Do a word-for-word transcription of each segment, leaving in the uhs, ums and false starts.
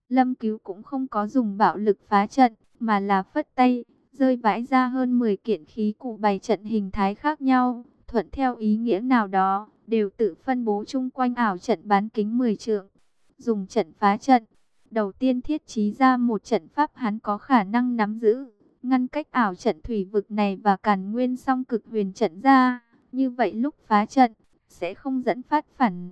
Lâm Cứu cũng không có dùng bạo lực phá trận, mà là phất tay, rơi vãi ra hơn mười kiện khí cụ bày trận hình thái khác nhau, thuận theo ý nghĩa nào đó, đều tự phân bố chung quanh ảo trận bán kính mười trượng. Dùng trận phá trận, đầu tiên thiết trí ra một trận pháp hắn có khả năng nắm giữ, ngăn cách ảo trận thủy vực này và Càn Nguyên song cực huyền trận ra. Như vậy lúc phá trận, sẽ không dẫn phát phản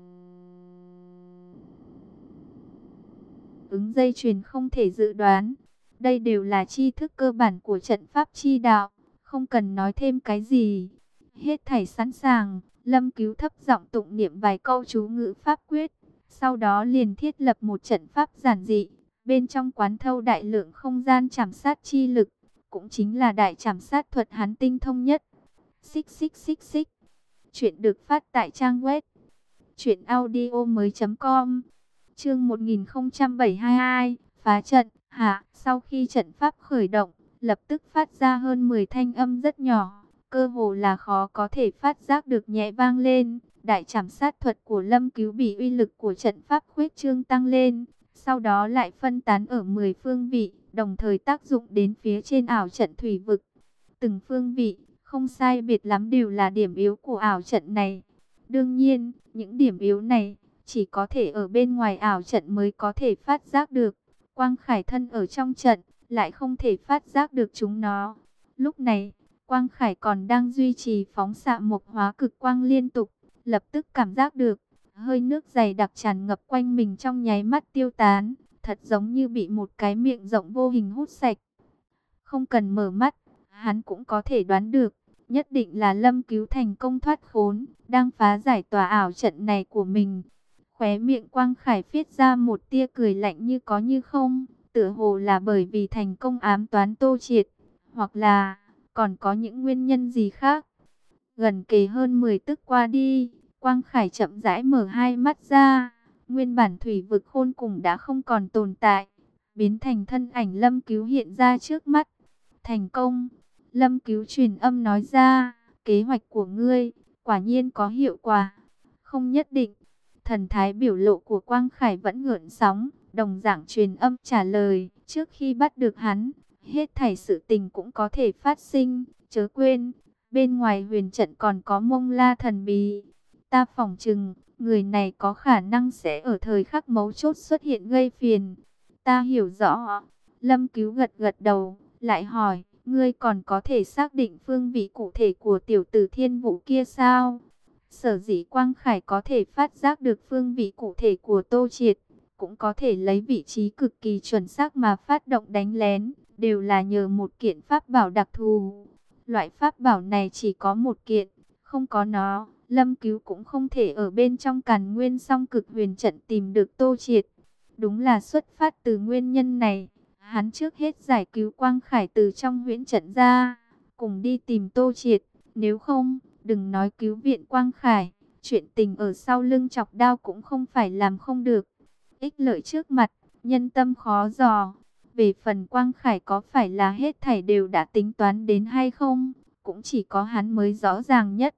ứng dây chuyền không thể dự đoán. Đây đều là tri thức cơ bản của trận pháp chi đạo, không cần nói thêm cái gì. Hết thảy sẵn sàng, Lâm Cứu thấp giọng tụng niệm vài câu chú ngữ pháp quyết, sau đó liền thiết lập một trận pháp giản dị, bên trong quán thâu đại lượng không gian trảm sát chi lực, cũng chính là đại trảm sát thuật hắn tinh thông nhất. Xích xích xích xích. Chuyện được phát tại trang web truyện audio mới.com. Chương một nghìn không trăm bảy mươi hai, phá trận. Hạ, sau khi trận pháp khởi động, lập tức phát ra hơn mười thanh âm rất nhỏ, cơ hồ là khó có thể phát giác được nhẹ vang lên. Đại trảm sát thuật của Lâm Cứu bị uy lực của trận pháp khuếch trương tăng lên, sau đó lại phân tán ở mười phương vị, đồng thời tác dụng đến phía trên ảo trận thủy vực. Từng phương vị, không sai biệt lắm đều là điểm yếu của ảo trận này. Đương nhiên, những điểm yếu này chỉ có thể ở bên ngoài ảo trận mới có thể phát giác được. Quang Khải thân ở trong trận, lại không thể phát giác được chúng nó. Lúc này, Quang Khải còn đang duy trì phóng xạ mộc hóa cực quang liên tục, lập tức cảm giác được hơi nước dày đặc tràn ngập quanh mình trong nháy mắt tiêu tán, thật giống như bị một cái miệng rộng vô hình hút sạch. Không cần mở mắt, hắn cũng có thể đoán được, nhất định là Lâm Cứu thành công thoát khốn, đang phá giải tòa ảo trận này của mình. Khóe miệng Quang Khải viết ra một tia cười lạnh như có như không, tựa hồ là bởi vì thành công ám toán Tô Triệt, hoặc là còn có những nguyên nhân gì khác. Gần kề hơn mười tức qua đi, Quang Khải chậm rãi mở hai mắt ra, nguyên bản thủy vực khôn cùng đã không còn tồn tại, biến thành thân ảnh Lâm Cứu hiện ra trước mắt. Thành công, Lâm Cứu truyền âm nói ra, kế hoạch của ngươi quả nhiên có hiệu quả. Không nhất định. Thần thái biểu lộ của Quang Khải vẫn gợn sóng, đồng dạng truyền âm trả lời, trước khi bắt được hắn, hết thảy sự tình cũng có thể phát sinh, chớ quên, bên ngoài huyền trận còn có Mông La thần bí. Ta phỏng chừng, người này có khả năng sẽ ở thời khắc mấu chốt xuất hiện gây phiền. Ta hiểu rõ. Lâm Cứu gật gật đầu, lại hỏi, ngươi còn có thể xác định phương vị cụ thể của tiểu tử Thiên Vũ kia sao? Sở dĩ Quang Khải có thể phát giác được phương vị cụ thể của Tô Triệt, cũng có thể lấy vị trí cực kỳ chuẩn xác mà phát động đánh lén, đều là nhờ một kiện pháp bảo đặc thù. Loại pháp bảo này chỉ có một kiện, không có nó, Lâm Cứu cũng không thể ở bên trong Càn Nguyên song cực huyền trận tìm được Tô Triệt. Đúng là xuất phát từ nguyên nhân này, hắn trước hết giải cứu Quang Khải từ trong huyễn trận ra, cùng đi tìm Tô Triệt, nếu không, đừng nói cứu viện Quang Khải, chuyện tình ở sau lưng chọc đao cũng không phải làm không được. Ích lợi trước mặt, nhân tâm khó dò. Về phần Quang Khải có phải là hết thảy đều đã tính toán đến hay không, cũng chỉ có hắn mới rõ ràng nhất.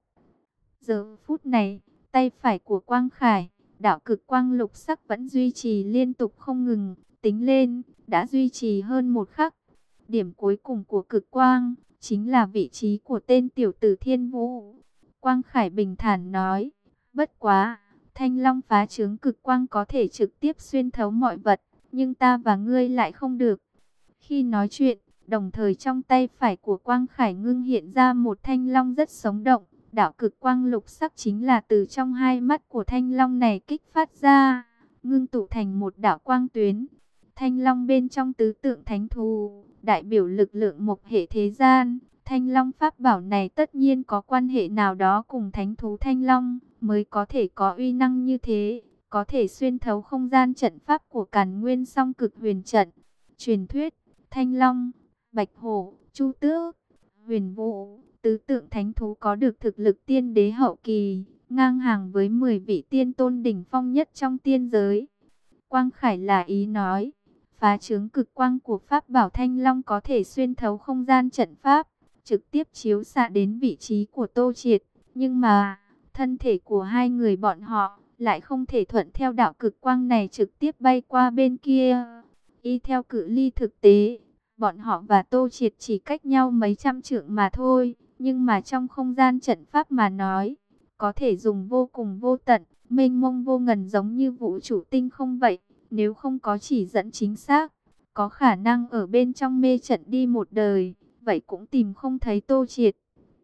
Giờ phút này, tay phải của Quang Khải, đạo cực quang lục sắc vẫn duy trì liên tục không ngừng, tính lên, đã duy trì hơn một khắc. Điểm cuối cùng của cực quang, chính là vị trí của tên tiểu tử Thiên Vũ. Quang Khải bình thản nói, bất quá, Thanh Long phá trướng cực quang có thể trực tiếp xuyên thấu mọi vật, nhưng ta và ngươi lại không được. Khi nói chuyện, đồng thời trong tay phải của Quang Khải ngưng hiện ra một thanh long rất sống động. Đạo cực quang lục sắc chính là từ trong hai mắt của thanh long này kích phát ra, ngưng tụ thành một đạo quang tuyến. Thanh long bên trong tứ tượng thánh thú, đại biểu lực lượng mộc hệ thế gian. Thanh long pháp bảo này tất nhiên có quan hệ nào đó cùng thánh thú thanh long, mới có thể có uy năng như thế, có thể xuyên thấu không gian trận pháp của Càn Nguyên song cực huyền trận. Truyền thuyết, thanh long, bạch hổ, chu tước, huyền vũ, tứ tượng thánh thú có được thực lực tiên đế hậu kỳ, ngang hàng với mười vị tiên tôn đỉnh phong nhất trong tiên giới. Quang Khải là ý nói, phá trướng cực quang của pháp bảo thanh long có thể xuyên thấu không gian trận pháp, trực tiếp chiếu xạ đến vị trí của Tô Triệt. Nhưng mà, thân thể của hai người bọn họ lại không thể thuận theo đạo cực quang này trực tiếp bay qua bên kia. Y theo cự ly thực tế, bọn họ và Tô Triệt chỉ cách nhau mấy trăm trượng mà thôi, nhưng mà trong không gian trận pháp mà nói, có thể dùng vô cùng vô tận, mênh mông vô ngần giống như vũ trụ tinh không vậy. Nếu không có chỉ dẫn chính xác, có khả năng ở bên trong mê trận đi một đời, vậy cũng tìm không thấy Tô Triệt.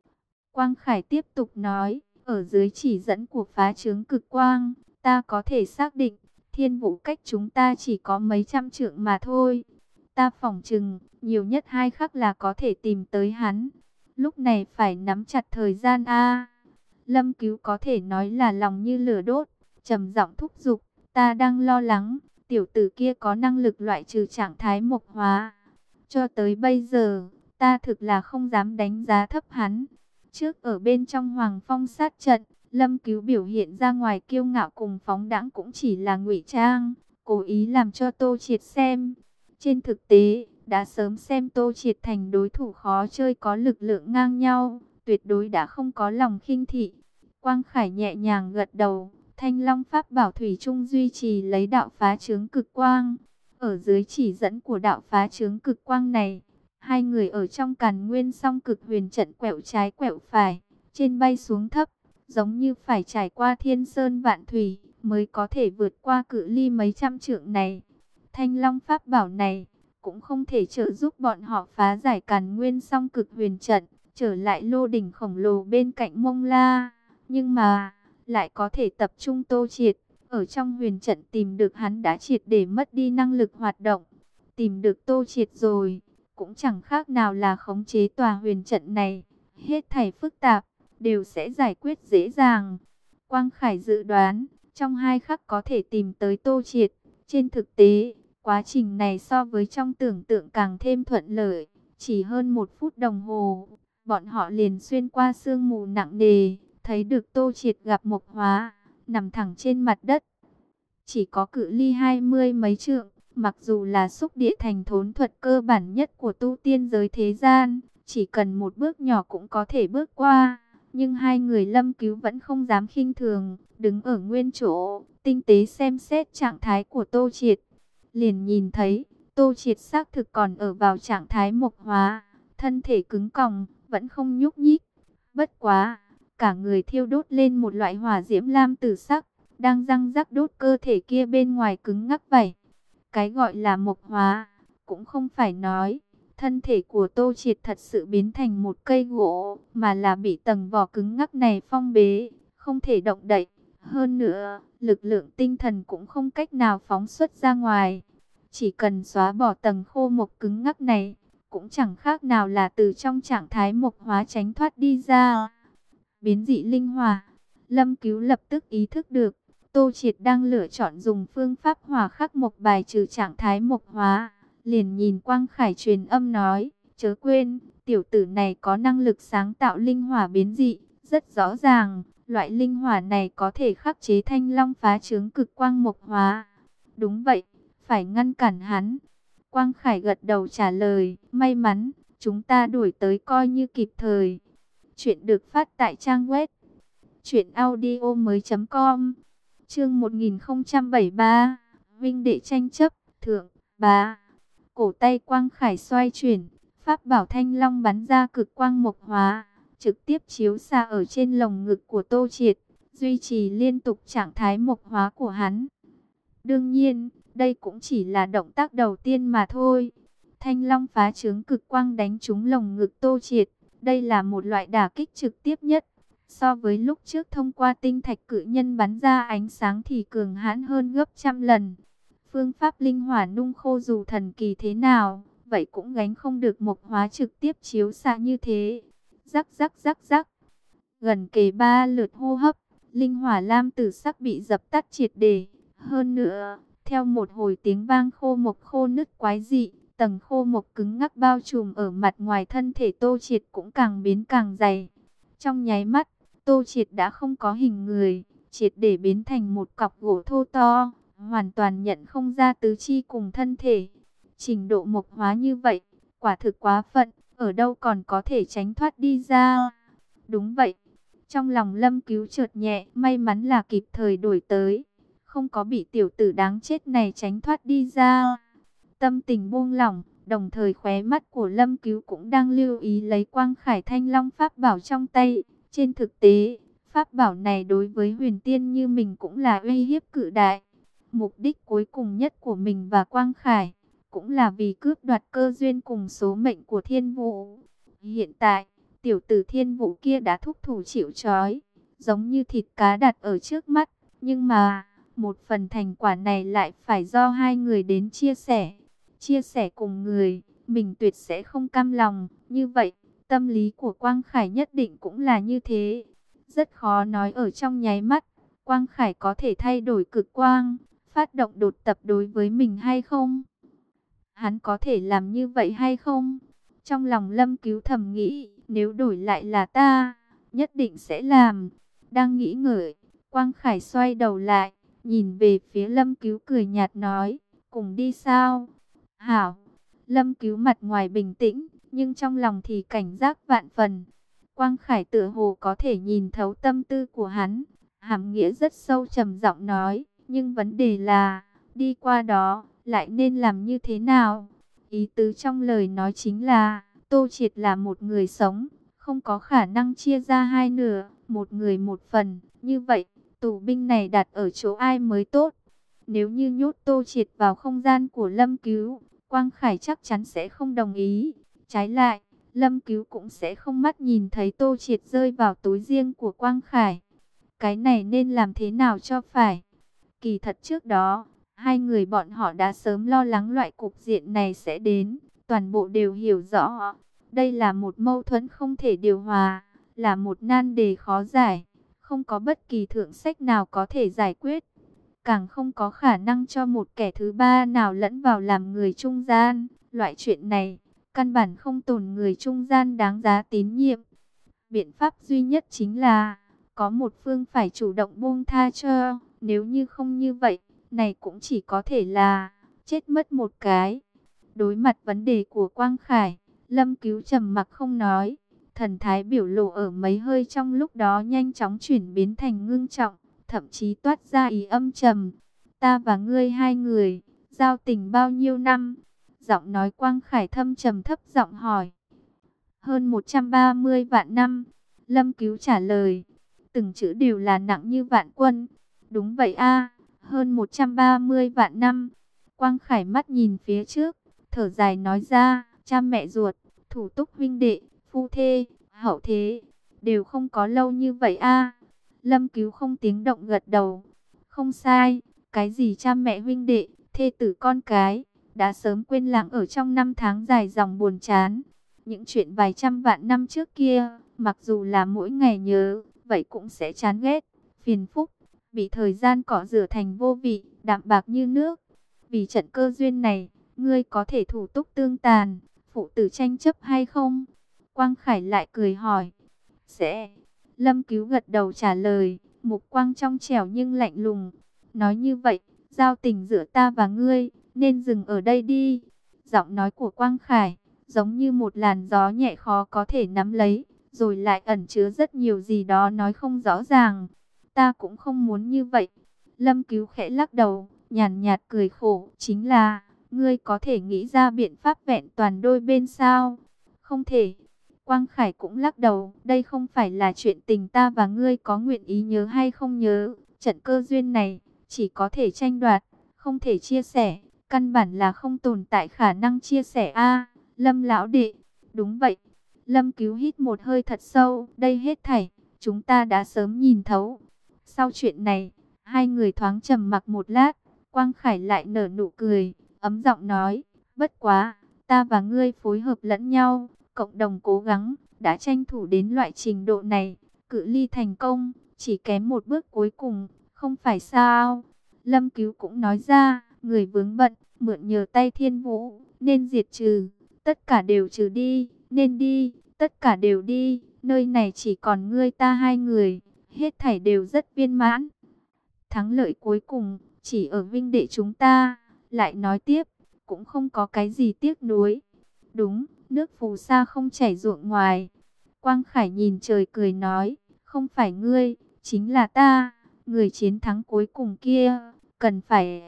Quang Khải tiếp tục nói, ở dưới chỉ dẫn của phá chướng cực quang, ta có thể xác định, thiên vũ cách chúng ta chỉ có mấy trăm trượng mà thôi. Ta phỏng chừng, nhiều nhất hai khắc là có thể tìm tới hắn. Lúc này phải nắm chặt thời gian a. Lâm Cứu có thể nói là lòng như lửa đốt, trầm giọng thúc giục, ta đang lo lắng, tiểu tử kia có năng lực loại trừ trạng thái mộc hóa. Cho tới bây giờ, ta thực là không dám đánh giá thấp hắn. Trước ở bên trong Hoàng Phong sát trận, Lâm Cứu biểu hiện ra ngoài kiêu ngạo cùng phóng đãng cũng chỉ là ngụy trang, cố ý làm cho Tô Triệt xem. Trên thực tế, đã sớm xem Tô Triệt thành đối thủ khó chơi có lực lượng ngang nhau, tuyệt đối đã không có lòng khinh thị. Quang Khải nhẹ nhàng gật đầu, Thanh Long Pháp Bảo Thủy Trung duy trì lấy đạo phá chướng cực quang. Ở dưới chỉ dẫn của đạo phá chướng cực quang này, hai người ở trong Càn Nguyên Song Cực Huyền trận quẹo trái quẹo phải, trên bay xuống thấp, giống như phải trải qua thiên sơn vạn thủy, mới có thể vượt qua cự ly mấy trăm trượng này. Thanh Long Pháp Bảo này cũng không thể trợ giúp bọn họ phá giải Càn Nguyên Song Cực Huyền trận, trở lại lô đỉnh khổng lồ bên cạnh Mông La, nhưng mà lại có thể tập trung Tô Triệt. Ở trong huyền trận tìm được hắn đã triệt để mất đi năng lực hoạt động. Tìm được Tô Triệt rồi, cũng chẳng khác nào là khống chế tòa huyền trận này. Hết thảy phức tạp, đều sẽ giải quyết dễ dàng. Quang Khải dự đoán, trong hai khắc có thể tìm tới Tô Triệt. Trên thực tế, quá trình này so với trong tưởng tượng càng thêm thuận lợi. Chỉ hơn một phút đồng hồ, bọn họ liền xuyên qua sương mù nặng nề, thấy được Tô Triệt gặp Mộc Hóa, nằm thẳng trên mặt đất. Chỉ có cự ly hai mươi mấy trượng, mặc dù là xúc địa thành thốn thuật cơ bản nhất của tu tiên giới thế gian, chỉ cần một bước nhỏ cũng có thể bước qua. Nhưng hai người Lâm Cứu vẫn không dám khinh thường, đứng ở nguyên chỗ, tinh tế xem xét trạng thái của Tô Triệt. Liền nhìn thấy, Tô Triệt xác thực còn ở vào trạng thái Mộc Hóa, thân thể cứng còng, vẫn không nhúc nhích. Bất quá, cả người thiêu đốt lên một loại hỏa diễm lam tử sắc, đang răng rắc đốt cơ thể kia bên ngoài cứng ngắc vậy. Cái gọi là Mộc Hóa, cũng không phải nói thân thể của Tô Triệt thật sự biến thành một cây gỗ, mà là bị tầng vỏ cứng ngắc này phong bế, không thể động đậy. Hơn nữa, lực lượng tinh thần cũng không cách nào phóng xuất ra ngoài. Chỉ cần xóa bỏ tầng khô mộc cứng ngắc này, cũng chẳng khác nào là từ trong trạng thái Mộc Hóa tránh thoát đi ra. Biến dị linh hỏa, Lâm Cứu lập tức ý thức được, Tô Triệt đang lựa chọn dùng phương pháp hỏa khắc mộc bài trừ trạng thái Mộc Hóa. Liền nhìn Quang Khải truyền âm nói, chớ quên, tiểu tử này có năng lực sáng tạo linh hỏa biến dị, rất rõ ràng, loại linh hỏa này có thể khắc chế Thanh Long phá chướng cực quang Mộc Hóa. Đúng vậy, phải ngăn cản hắn. Quang Khải gật đầu trả lời, may mắn, chúng ta đuổi tới coi như kịp thời. Chuyện được phát tại trang web truyện audio mới chấm com. Chương một nghìn không trăm bảy mươi ba, Vinh đệ tranh chấp, thượng, bá. Cổ tay Quang Khải xoay chuyển, pháp bảo Thanh Long bắn ra cực quang Mộc Hóa, trực tiếp chiếu xạ ở trên lồng ngực của Tô Triệt, duy trì liên tục trạng thái Mộc Hóa của hắn. Đương nhiên, đây cũng chỉ là động tác đầu tiên mà thôi. Thanh Long phá chướng cực quang đánh trúng lồng ngực Tô Triệt, đây là một loại đả kích trực tiếp nhất. So với lúc trước thông qua tinh thạch cự nhân bắn ra ánh sáng thì cường hãn hơn gấp trăm lần. Phương pháp linh hỏa nung khô dù thần kỳ thế nào, vậy cũng gánh không được Mộc Hóa trực tiếp chiếu xạ như thế. Rắc rắc rắc rắc. Gần kề ba lượt hô hấp, linh hỏa lam tử sắc bị dập tắt triệt để. Hơn nữa, theo một hồi tiếng vang khô mộc khô nứt quái dị, tầng khô mộc cứng ngắc bao trùm ở mặt ngoài thân thể Tô Triệt cũng càng biến càng dày. Trong nháy mắt, Tô Triệt đã không có hình người, triệt để biến thành một cọc gỗ thô to, hoàn toàn nhận không ra tứ chi cùng thân thể. Trình độ Mộc Hóa như vậy, quả thực quá phận, ở đâu còn có thể tránh thoát đi ra. Đúng vậy, Trong lòng Lâm Cứu chợt nhẹ, may mắn là kịp thời đổi tới, không có bị tiểu tử đáng chết này tránh thoát đi ra. Tâm tình buông lỏng, đồng thời khóe mắt của Lâm Cứu cũng đang lưu ý lấy Quang Khải Thanh Long pháp bảo trong tay. Trên thực tế, pháp bảo này đối với huyền tiên như mình cũng là uy hiếp cự đại. Mục đích cuối cùng nhất của mình và Quang Khải cũng là vì cướp đoạt cơ duyên cùng số mệnh của Thiên Vũ. Hiện tại, tiểu tử Thiên Vũ kia đã thúc thủ chịu trói, giống như thịt cá đặt ở trước mắt. Nhưng mà, một phần thành quả này lại phải do hai người đến chia sẻ. Chia sẻ cùng người, mình tuyệt sẽ không cam lòng. Như vậy, tâm lý của Quang Khải nhất định cũng là như thế. Rất khó nói ở trong nháy mắt, Quang Khải có thể thay đổi cực quang, phát động đột tập đối với mình hay không? Hắn có thể làm như vậy hay không? Trong lòng Lâm Cứu thầm nghĩ, nếu đổi lại là ta, nhất định sẽ làm. Đang nghĩ ngợi, Quang Khải xoay đầu lại, nhìn về phía Lâm Cứu cười nhạt nói, cùng đi sao? Hảo. Lâm Cứu mặt ngoài bình tĩnh, nhưng trong lòng thì cảnh giác vạn phần. Quang Khải tựa hồ có thể nhìn thấu tâm tư của hắn, hàm nghĩa rất sâu, trầm giọng nói, nhưng vấn đề là, đi qua đó, lại nên làm như thế nào? Ý tứ trong lời nói chính là, Tô Triệt là một người sống, không có khả năng chia ra hai nửa, một người một phần. Như vậy, tù binh này đặt ở chỗ ai mới tốt? Nếu như nhốt Tô Triệt vào không gian của Lâm Cứu, Quang Khải chắc chắn sẽ không đồng ý. Trái lại, Lâm Cứu cũng sẽ không mắt nhìn thấy Tô Triệt rơi vào túi riêng của Quang Khải. Cái này nên làm thế nào cho phải? Kỳ thật trước đó, hai người bọn họ đã sớm lo lắng loại cục diện này sẽ đến. Toàn bộ đều hiểu rõ, đây là một mâu thuẫn không thể điều hòa, là một nan đề khó giải. Không có bất kỳ thượng sách nào có thể giải quyết. Càng không có khả năng cho một kẻ thứ ba nào lẫn vào làm người trung gian. Loại chuyện này, căn bản không tồn người trung gian đáng giá tín nhiệm. Biện pháp duy nhất chính là, có một phương phải chủ động buông tha cho. Nếu như không như vậy, này cũng chỉ có thể là chết mất một cái. Đối mặt vấn đề của Quang Khải, Lâm Cứu trầm mặc không nói. Thần thái biểu lộ ở mấy hơi trong lúc đó nhanh chóng chuyển biến thành ngưng trọng, thậm chí toát ra ý âm trầm. Ta và ngươi hai người, giao tình bao nhiêu năm? Giọng nói Quang Khải thâm trầm thấp giọng hỏi. Hơn một trăm ba mươi vạn năm. Lâm Cứu trả lời. Từng chữ đều là nặng như vạn quân. Đúng vậy a, hơn một trăm ba mươi vạn năm. Quang Khải mắt nhìn phía trước, thở dài nói ra, cha mẹ ruột, thủ túc huynh đệ, phu thê, hậu thế, đều không có lâu như vậy a. Lâm Cứu không tiếng động gật đầu. Không sai, cái gì cha mẹ huynh đệ, thê tử con cái, đã sớm quên lãng ở trong năm tháng dài dòng buồn chán. Những chuyện vài trăm vạn năm trước kia, mặc dù là mỗi ngày nhớ, vậy cũng sẽ chán ghét, phiền phức, bị thời gian cọ rửa thành vô vị, đạm bạc như nước. Vì trận cơ duyên này, ngươi có thể thủ túc tương tàn, phụ tử tranh chấp hay không? Quang Khải lại cười hỏi. Sẽ. Lâm Cứu gật đầu trả lời, mục quang trong trẻo nhưng lạnh lùng. Nói như vậy, giao tình giữa ta và ngươi, nên dừng ở đây đi. Giọng nói của Quang Khải, giống như một làn gió nhẹ khó có thể nắm lấy, rồi lại ẩn chứa rất nhiều gì đó nói không rõ ràng. Ta cũng không muốn như vậy. Lâm Cứu khẽ lắc đầu, nhàn nhạt cười khổ, chính là, ngươi có thể nghĩ ra biện pháp vẹn toàn đôi bên sao? Không thể. Quang Khải cũng lắc đầu, đây không phải là chuyện tình ta và ngươi có nguyện ý nhớ hay không nhớ. Trận cơ duyên này, chỉ có thể tranh đoạt, không thể chia sẻ. Căn bản là không tồn tại khả năng chia sẻ a. Lâm lão đệ, đúng vậy. Lâm Cứu hít một hơi thật sâu, đây hết thảy, chúng ta đã sớm nhìn thấu. Sau chuyện này, hai người thoáng trầm mặc một lát, Quang Khải lại nở nụ cười, ấm giọng nói, bất quá, ta và ngươi phối hợp lẫn nhau, cộng đồng cố gắng, đã tranh thủ đến loại trình độ này, cự ly thành công, chỉ kém một bước cuối cùng, không phải sao? Lâm Cứu cũng nói ra, người vướng bận, mượn nhờ tay Thiên Vũ, nên diệt trừ, tất cả đều trừ đi, nên đi, tất cả đều đi, nơi này chỉ còn ngươi ta hai người, hết thảy đều rất viên mãn. Thắng lợi cuối cùng, chỉ ở vinh đệ chúng ta, lại nói tiếp, cũng không có cái gì tiếc nuối. Đúng, nước phù sa không chảy ruộng ngoài. Quang Khải nhìn trời cười nói, không phải ngươi, chính là ta, người chiến thắng cuối cùng kia, cần phải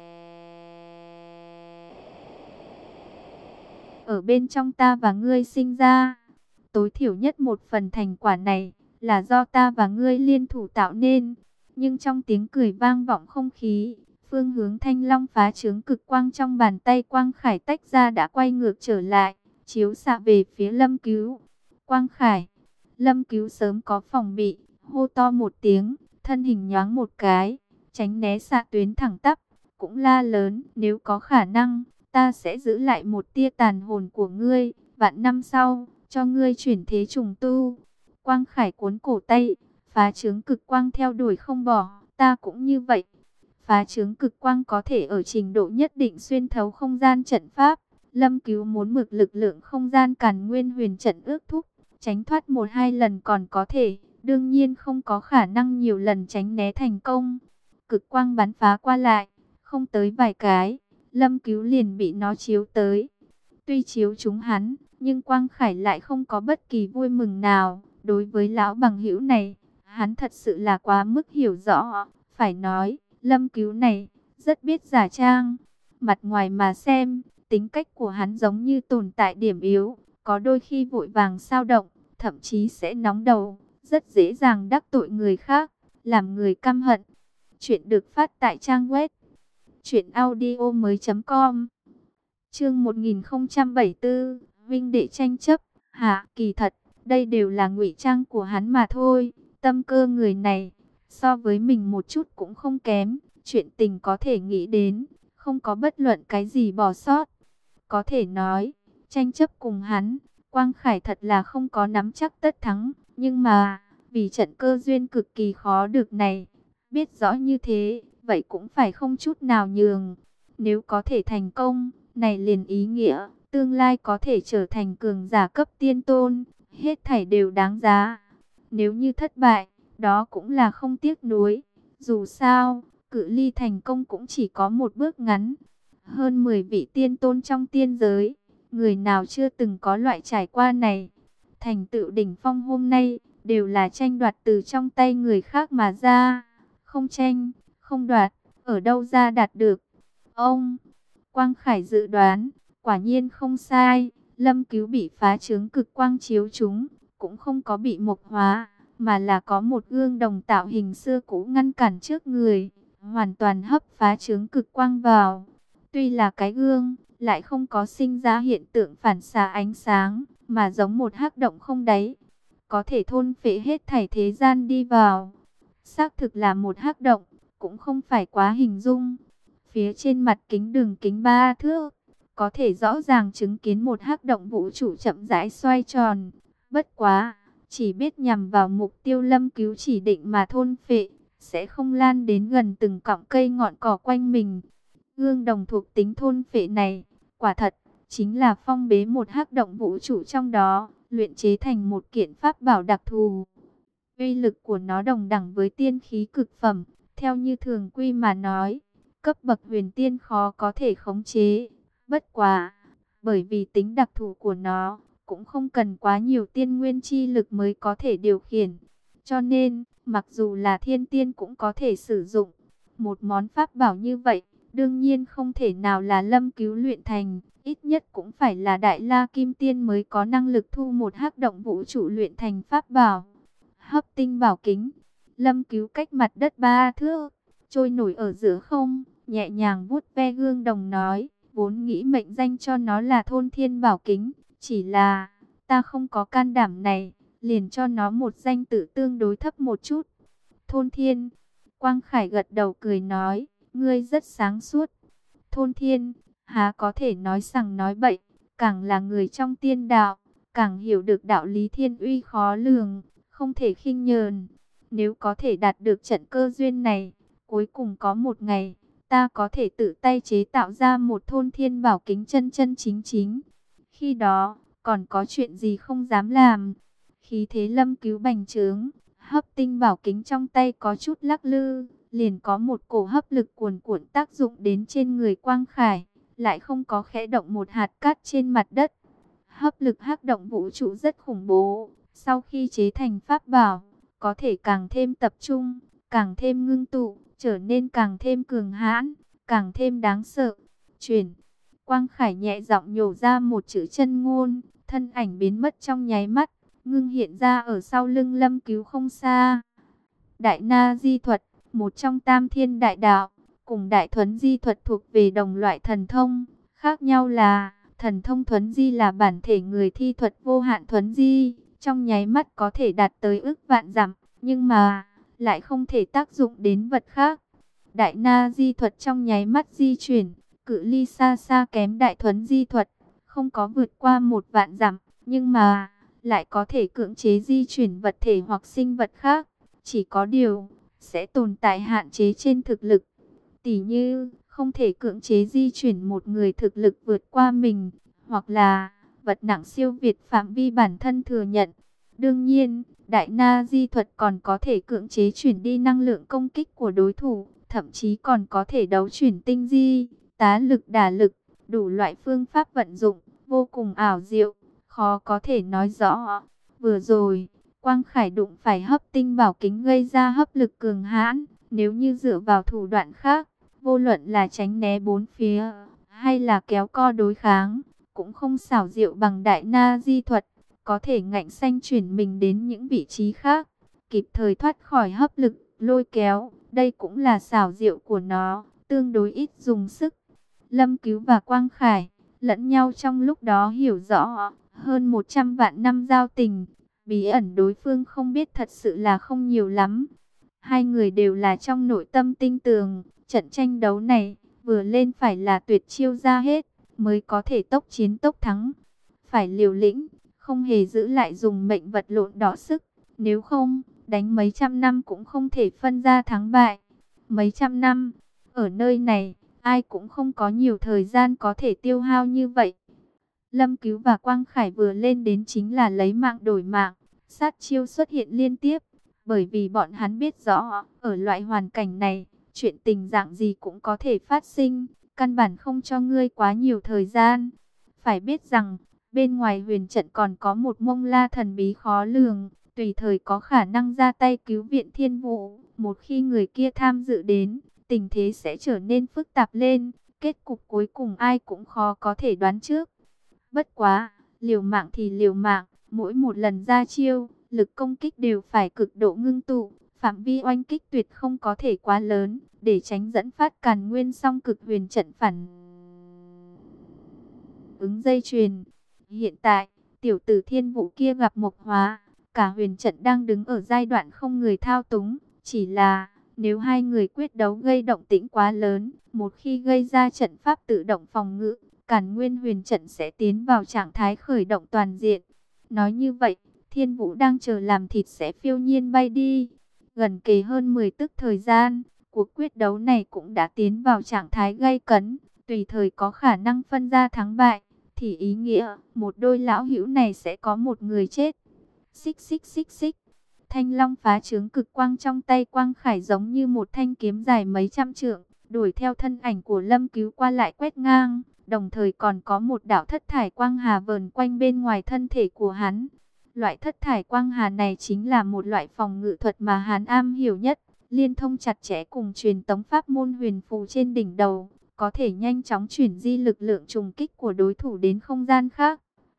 ở bên trong ta và ngươi sinh ra. Tối thiểu nhất một phần thành quả này là do ta và ngươi liên thủ tạo nên. Nhưng trong tiếng cười vang vọng không khí, phương hướng thanh long phá trướng cực quang trong bàn tay Quang Khải tách ra đã quay ngược trở lại, chiếu xạ về phía Lâm Cứu. Quang Khải, Lâm Cứu sớm có phòng bị, hô to một tiếng, thân hình nhoáng một cái, tránh né xạ tuyến thẳng tắp, cũng la lớn, nếu có khả năng, ta sẽ giữ lại một tia tàn hồn của ngươi, vạn năm sau, cho ngươi chuyển thế trùng tu. Quang Khải cuốn cổ tay, phá trướng cực quang theo đuổi không bỏ, ta cũng như vậy. Phá trướng cực quang có thể ở trình độ nhất định xuyên thấu không gian trận pháp. Lâm Cứu muốn mượn lực lượng không gian càn nguyên huyền trận ước thúc, tránh thoát một hai lần còn có thể, đương nhiên không có khả năng nhiều lần tránh né thành công. Cực quang bắn phá qua lại, không tới vài cái, Lâm Cứu liền bị nó chiếu tới. Tuy chiếu trúng hắn, nhưng Quang Khải lại không có bất kỳ vui mừng nào. Đối với lão bằng hữu này, hắn thật sự là quá mức hiểu rõ. Phải nói, Lâm Cứu này, rất biết giả trang. Mặt ngoài mà xem, tính cách của hắn giống như tồn tại điểm yếu. Có đôi khi vội vàng xao động, thậm chí sẽ nóng đầu. Rất dễ dàng đắc tội người khác, làm người căm hận. Chuyện được phát tại trang web truyện audio mới chấm com. Chương một nghìn không trăm bảy mươi tư, huynh đệ tranh chấp. Hả, kỳ thật, đây đều là ngụy trang của hắn mà thôi. Tâm cơ người này, so với mình một chút cũng không kém. Chuyện tình có thể nghĩ đến, không có bất luận cái gì bỏ sót. Có thể nói, tranh chấp cùng hắn, Quang Khải thật là không có nắm chắc tất thắng. Nhưng mà, vì trận cơ duyên cực kỳ khó được này, biết rõ như thế, vậy cũng phải không chút nào nhường. Nếu có thể thành công, này liền ý nghĩa, tương lai có thể trở thành cường giả cấp tiên tôn, hết thảy đều đáng giá. Nếu như thất bại, đó cũng là không tiếc nuối. Dù sao, cự ly thành công cũng chỉ có một bước ngắn. Hơn mười vị tiên tôn trong tiên giới, người nào chưa từng có loại trải qua này. Thành tựu đỉnh phong hôm nay, đều là tranh đoạt từ trong tay người khác mà ra. Không tranh, không đoạt, ở đâu ra đạt được. Ông Quang Khải dự đoán, quả nhiên không sai. Lâm Cứu bị phá trướng cực quang chiếu trúng, cũng không có bị mộc hóa, mà là có một gương đồng tạo hình xưa cũ ngăn cản trước người, hoàn toàn hấp phá trướng cực quang vào. Tuy là cái gương, lại không có sinh ra hiện tượng phản xạ ánh sáng, mà giống một hắc động không đáy, có thể thôn phệ hết thảy thế gian đi vào. Xác thực là một hắc động, cũng không phải quá hình dung. Phía trên mặt kính đường kính ba thước, có thể rõ ràng chứng kiến một hắc động vũ trụ chậm rãi xoay tròn. Bất quá, chỉ biết nhằm vào mục tiêu Lâm Cứu chỉ định mà thôn phệ, sẽ không lan đến gần từng cọng cây ngọn cỏ quanh mình. Gương đồng thuộc tính thôn phệ này, quả thật, chính là phong bế một hắc động vũ trụ trong đó, luyện chế thành một kiện pháp bảo đặc thù. Uy lực của nó đồng đẳng với tiên khí cực phẩm, theo như thường quy mà nói, cấp bậc huyền tiên khó có thể khống chế. Bất quá, bởi vì tính đặc thù của nó, cũng không cần quá nhiều tiên nguyên chi lực mới có thể điều khiển. Cho nên, mặc dù là thiên tiên cũng có thể sử dụng. Một món pháp bảo như vậy, đương nhiên không thể nào là Lâm Cứu luyện thành, ít nhất cũng phải là Đại La Kim Tiên mới có năng lực thu một hắc động vũ trụ luyện thành pháp bảo. Hấp tinh bảo kính, Lâm Cứu cách mặt đất ba thước, trôi nổi ở giữa không, nhẹ nhàng vuốt ve gương đồng nói, vốn nghĩ mệnh danh cho nó là Thôn Thiên Bảo Kính, chỉ là ta không có can đảm này, liền cho nó một danh tự tương đối thấp một chút. Thôn Thiên. Quang Khải gật đầu cười nói, ngươi rất sáng suốt. Thôn Thiên, há có thể nói sằng nói bậy, càng là người trong tiên đạo, càng hiểu được đạo lý thiên uy khó lường, không thể khinh nhờn. Nếu có thể đạt được trận cơ duyên này, cuối cùng có một ngày, ta có thể tự tay chế tạo ra một Thôn Thiên Bảo Kính chân chân chính chính. Khi đó, còn có chuyện gì không dám làm. Khí thế Lâm Cứu bành trướng, hấp tinh bảo kính trong tay có chút lắc lư, liền có một cổ hấp lực cuồn cuộn tác dụng đến trên người Quang Khải, lại không có khẽ động một hạt cát trên mặt đất. Hấp lực hắc động vũ trụ rất khủng bố, sau khi chế thành pháp bảo, có thể càng thêm tập trung, càng thêm ngưng tụ, trở nên càng thêm cường hãn, càng thêm đáng sợ. Chuyển. Quang Khải nhẹ giọng nhổ ra một chữ chân ngôn, thân ảnh biến mất trong nháy mắt, ngưng hiện ra ở sau lưng Lâm Cứu không xa. Đại Na Di thuật, một trong tam thiên đại đạo, cùng Đại Thuấn Di thuật thuộc về đồng loại thần thông. Khác nhau là, thần thông Thuấn Di là bản thể người thi thuật vô hạn Thuấn Di, trong nháy mắt có thể đạt tới ức vạn dặm, nhưng mà lại không thể tác dụng đến vật khác. Đại Na Di thuật trong nháy mắt di chuyển, cự ly xa xa kém Đại Thuấn Di thuật, không có vượt qua một vạn dặm, nhưng mà lại có thể cưỡng chế di chuyển vật thể hoặc sinh vật khác. Chỉ có điều, sẽ tồn tại hạn chế trên thực lực. Tỉ như, không thể cưỡng chế di chuyển một người thực lực vượt qua mình, hoặc là vật nặng siêu việt phạm vi bản thân thừa nhận. Đương nhiên, Đại Na Di thuật còn có thể cưỡng chế chuyển đi năng lượng công kích của đối thủ, thậm chí còn có thể đấu chuyển tinh di, tá lực đả lực, đủ loại phương pháp vận dụng, vô cùng ảo diệu, khó có thể nói rõ. Vừa rồi, Quang Khải đụng phải hấp tinh bảo kính gây ra hấp lực cường hãn, nếu như dựa vào thủ đoạn khác, vô luận là tránh né bốn phía, hay là kéo co đối kháng, cũng không xảo diệu bằng Đại Na Di thuật, có thể ngạnh xanh chuyển mình đến những vị trí khác, kịp thời thoát khỏi hấp lực, lôi kéo, đây cũng là xảo diệu của nó, tương đối ít dùng sức. Lâm Cứu và Quang Khải, lẫn nhau trong lúc đó hiểu rõ, hơn một trăm vạn năm giao tình, bí ẩn đối phương không biết thật sự là không nhiều lắm. Hai người đều là trong nội tâm tinh tường, trận tranh đấu này, vừa lên phải là tuyệt chiêu ra hết, mới có thể tốc chiến tốc thắng. Phải liều lĩnh, không hề giữ lại dùng mệnh vật lộn đỏ sức, nếu không, đánh mấy trăm năm cũng không thể phân ra thắng bại. Mấy trăm năm, ở nơi này, ai cũng không có nhiều thời gian có thể tiêu hao như vậy. Lâm Cứu và Quang Khải vừa lên đến chính là lấy mạng đổi mạng, sát chiêu xuất hiện liên tiếp, bởi vì bọn hắn biết rõ, ở loại hoàn cảnh này, chuyện tình dạng gì cũng có thể phát sinh, căn bản không cho ngươi quá nhiều thời gian. Phải biết rằng, bên ngoài huyền trận còn có một Mông La thần bí khó lường, tùy thời có khả năng ra tay cứu viện Thiên Vũ. Một khi người kia tham dự đến, tình thế sẽ trở nên phức tạp lên, kết cục cuối cùng ai cũng khó có thể đoán trước. Bất quá, liều mạng thì liều mạng, mỗi một lần ra chiêu, lực công kích đều phải cực độ ngưng tụ, phạm vi oanh kích tuyệt không có thể quá lớn, để tránh dẫn phát Càn Nguyên song cực huyền trận phản ứng dây chuyền. Hiện tại, tiểu tử Thiên Vũ kia gặp Mộc Hóa, cả huyền trận đang đứng ở giai đoạn không người thao túng, chỉ là nếu hai người quyết đấu gây động tĩnh quá lớn, một khi gây ra trận pháp tự động phòng ngự, Càn Nguyên huyền trận sẽ tiến vào trạng thái khởi động toàn diện. Nói như vậy, Thiên Vũ đang chờ làm thịt sẽ phiêu nhiên bay đi. Gần kề hơn mười tức thời gian, cuộc quyết đấu này cũng đã tiến vào trạng thái gay cấn, tùy thời có khả năng phân ra thắng bại, thì ý nghĩa một đôi lão hữu này sẽ có một người chết. Xích xích xích xích. Thanh long phá trướng cực quang trong tay Quang Khải giống như một thanh kiếm dài mấy trăm trượng, đuổi theo thân ảnh của Lâm Cứu qua lại quét ngang, đồng thời còn có một đạo thất thải quang hà vờn quanh bên ngoài thân thể của hắn. Loại thất thải quang hà này chính là một loại phòng ngự thuật mà hắn am hiểu nhất, liên thông chặt chẽ cùng truyền tống pháp môn huyền phù trên đỉnh đầu, có thể nhanh chóng chuyển di lực lượng trùng kích của đối thủ đến không gian khác.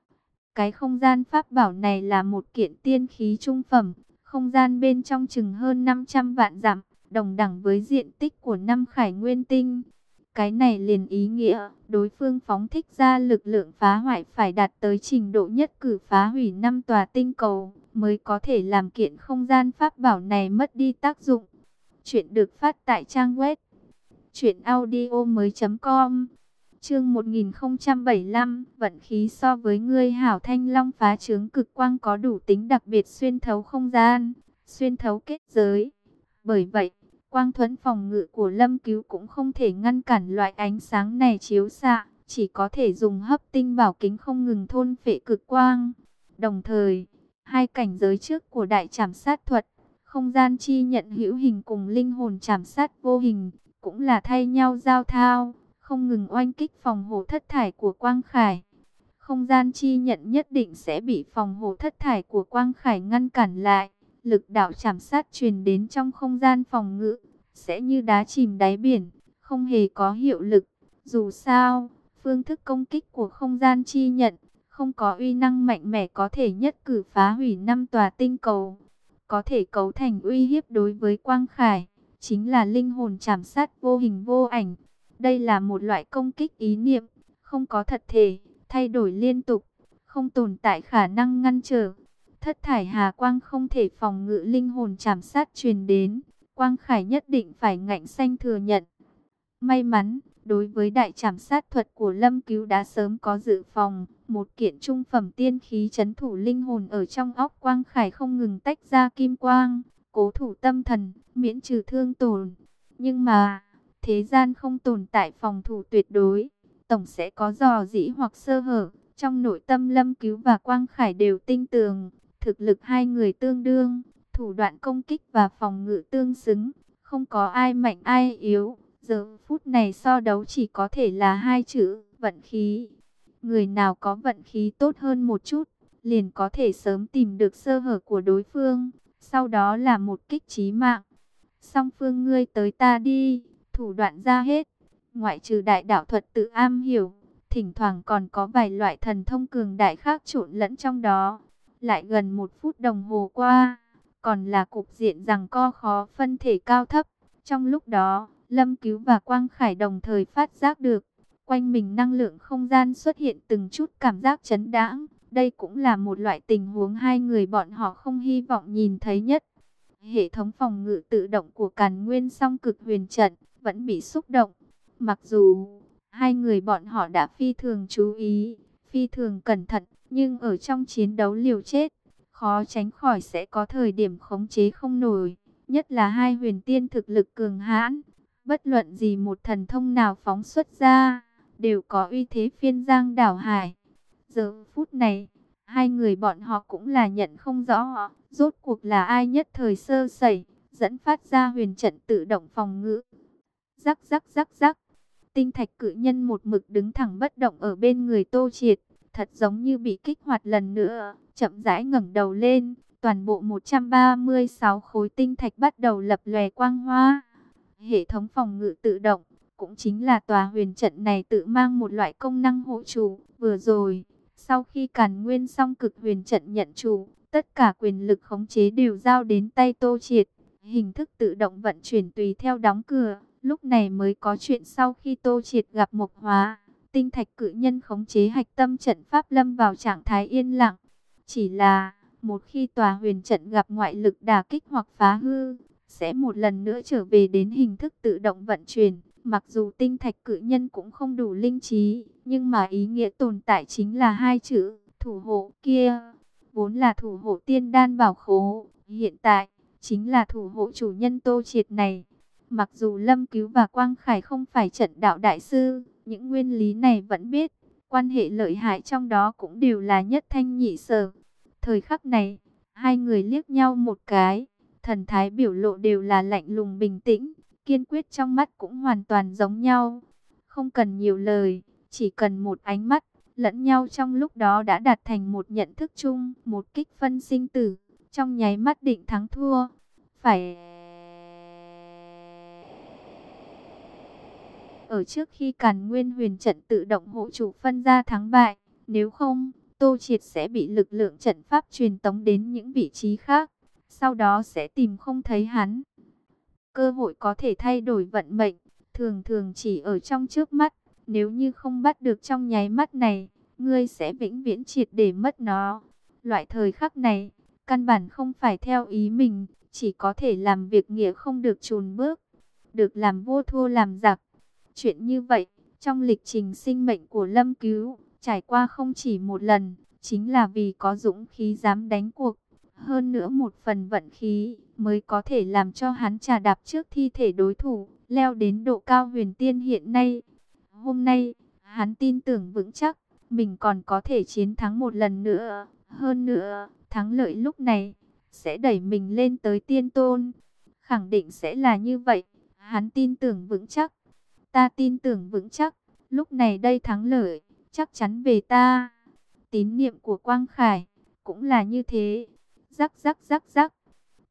Cái không gian pháp bảo này là một kiện tiên khí trung phẩm, không gian bên trong chừng hơn năm trăm vạn dặm, đồng đẳng với diện tích của năm khải nguyên tinh. Cái này liền ý nghĩa, đối phương phóng thích ra lực lượng phá hoại phải đạt tới trình độ nhất cử phá hủy năm tòa tinh cầu, mới có thể làm kiện không gian pháp bảo này mất đi tác dụng. Chuyện được phát tại trang web truyện audio mới chấm com. Chương một nghìn không trăm bảy mươi lăm, vận khí so với ngươi hảo. Thanh long phá trướng cực quang có đủ tính đặc biệt xuyên thấu không gian, xuyên thấu kết giới. Bởi vậy, quang thuẫn phòng ngự của Lâm Cứu cũng không thể ngăn cản loại ánh sáng này chiếu xạ, chỉ có thể dùng hấp tinh bảo kính không ngừng thôn phệ cực quang. Đồng thời, hai cảnh giới trước của đại trảm sát thuật, không gian chi nhận hữu hình cùng linh hồn trảm sát vô hình, cũng là thay nhau giao thao, không ngừng oanh kích phòng hộ thất thải của Quang Khải. Không gian chi nhận nhất định sẽ bị phòng hộ thất thải của Quang Khải ngăn cản lại, lực đạo chảm sát truyền đến trong không gian phòng ngự, sẽ như đá chìm đáy biển, không hề có hiệu lực. Dù sao, phương thức công kích của không gian chi nhận, không có uy năng mạnh mẽ có thể nhất cử phá hủy năm tòa tinh cầu, có thể cấu thành uy hiếp đối với Quang Khải, chính là linh hồn chảm sát vô hình vô ảnh. Đây là một loại công kích ý niệm, không có thật thể, thay đổi liên tục, không tồn tại khả năng ngăn trở. Thất thải hà quang không thể phòng ngự linh hồn chảm sát truyền đến, Quang Khải nhất định phải ngạnh xanh thừa nhận. May mắn, đối với đại trảm sát thuật của Lâm Cứu đã sớm có dự phòng, một kiện trung phẩm tiên khí trấn thủ linh hồn ở trong óc Quang Khải không ngừng tách ra kim quang, cố thủ tâm thần, miễn trừ thương tổn. Nhưng mà, thế gian không tồn tại phòng thủ tuyệt đối, tổng sẽ có dò dỉ hoặc sơ hở. Trong nội tâm Lâm Cứu và Quang Khải đều tinh tường, thực lực hai người tương đương, thủ đoạn công kích và phòng ngự tương xứng, không có ai mạnh ai yếu. Giờ phút này so đấu chỉ có thể là hai chữ, vận khí. Người nào có vận khí tốt hơn một chút, liền có thể sớm tìm được sơ hở của đối phương, sau đó là một kích chí mạng. Song phương ngươi tới ta đi, thủ đoạn ra hết, ngoại trừ đại đạo thuật tự am hiểu, thỉnh thoảng còn có vài loại thần thông cường đại khác trộn lẫn trong đó. Lại gần một phút đồng hồ qua, còn là cục diện giằng co khó phân thể cao thấp. Trong lúc đó, Lâm Cứu và Quang Khải đồng thời phát giác được, quanh mình năng lượng không gian xuất hiện từng chút cảm giác chấn đãng. Đây cũng là một loại tình huống hai người bọn họ không hy vọng nhìn thấy nhất. Hệ thống phòng ngự tự động của Càn Nguyên Song Cực Huyền Trận vẫn bị xúc động. Mặc dù hai người bọn họ đã phi thường chú ý, phi thường cẩn thận, nhưng ở trong chiến đấu liều chết, khó tránh khỏi sẽ có thời điểm khống chế không nổi. Nhất là hai huyền tiên thực lực cường hãn, bất luận gì một thần thông nào phóng xuất ra, đều có uy thế phiên giang đảo hải. Giờ phút này, hai người bọn họ cũng là nhận không rõ, rốt cuộc là ai nhất thời sơ sẩy, dẫn phát ra huyền trận tự động phòng ngự. Rắc rắc rắc rắc, tinh thạch cự nhân một mực đứng thẳng bất động ở bên người Tô Triệt, thật giống như bị kích hoạt lần nữa, chậm rãi ngẩng đầu lên. Toàn bộ một trăm ba mươi sáu khối tinh thạch bắt đầu lập lòe quang hoa. Hệ thống phòng ngự tự động, cũng chính là tòa huyền trận này tự mang một loại công năng hộ chủ. Vừa rồi, sau khi Càn Nguyên Song Cực Huyền Trận nhận chủ, tất cả quyền lực khống chế đều giao đến tay Tô Triệt. Hình thức tự động vận chuyển tùy theo đóng cửa. Lúc này mới có chuyện sau khi Tô Triệt gặp Mộc Hóa, tinh thạch cự nhân khống chế hạch tâm trận pháp lâm vào trạng thái yên lặng. Chỉ là một khi tòa huyền trận gặp ngoại lực đả kích hoặc phá hư, sẽ một lần nữa trở về đến hình thức tự động vận chuyển. Mặc dù tinh thạch cự nhân cũng không đủ linh trí, nhưng mà ý nghĩa tồn tại chính là hai chữ, thủ hộ kia. Vốn là thủ hộ tiên đan bảo khố, hiện tại chính là thủ hộ chủ nhân Tô Triệt này. Mặc dù Lâm Cứu và Quang Khải không phải trận đạo đại sư, những nguyên lý này vẫn biết, quan hệ lợi hại trong đó cũng đều là nhất thanh nhị sở. Thời khắc này, hai người liếc nhau một cái, thần thái biểu lộ đều là lạnh lùng bình tĩnh, kiên quyết trong mắt cũng hoàn toàn giống nhau. Không cần nhiều lời, chỉ cần một ánh mắt, lẫn nhau trong lúc đó đã đạt thành một nhận thức chung, một kích phân sinh tử, trong nháy mắt định thắng thua. Phải ở trước khi Càn Nguyên Huyền Trận tự động hộ chủ phân ra thắng bại, nếu không, Tô Triệt sẽ bị lực lượng trận pháp truyền tống đến những vị trí khác, sau đó sẽ tìm không thấy hắn. Cơ hội có thể thay đổi vận mệnh, thường thường chỉ ở trong trước mắt, nếu như không bắt được trong nháy mắt này, ngươi sẽ vĩnh viễn triệt để mất nó. Loại thời khắc này, căn bản không phải theo ý mình, chỉ có thể làm việc nghĩa không được chùn bước, được làm vua thua làm giặc. Chuyện như vậy, trong lịch trình sinh mệnh của Lâm Cứu, trải qua không chỉ một lần, chính là vì có dũng khí dám đánh cuộc. Hơn nữa một phần vận khí, mới có thể làm cho hắn trà đạp trước thi thể đối thủ, leo đến độ cao huyền tiên hiện nay. Hôm nay, hắn tin tưởng vững chắc, mình còn có thể chiến thắng một lần nữa. Hơn nữa, thắng lợi lúc này, sẽ đẩy mình lên tới tiên tôn. Khẳng định sẽ là như vậy, hắn tin tưởng vững chắc. Ta tin tưởng vững chắc, lúc này đây thắng lợi, chắc chắn về ta. Tín niệm của Quang Khải, cũng là như thế. Rắc rắc rắc rắc,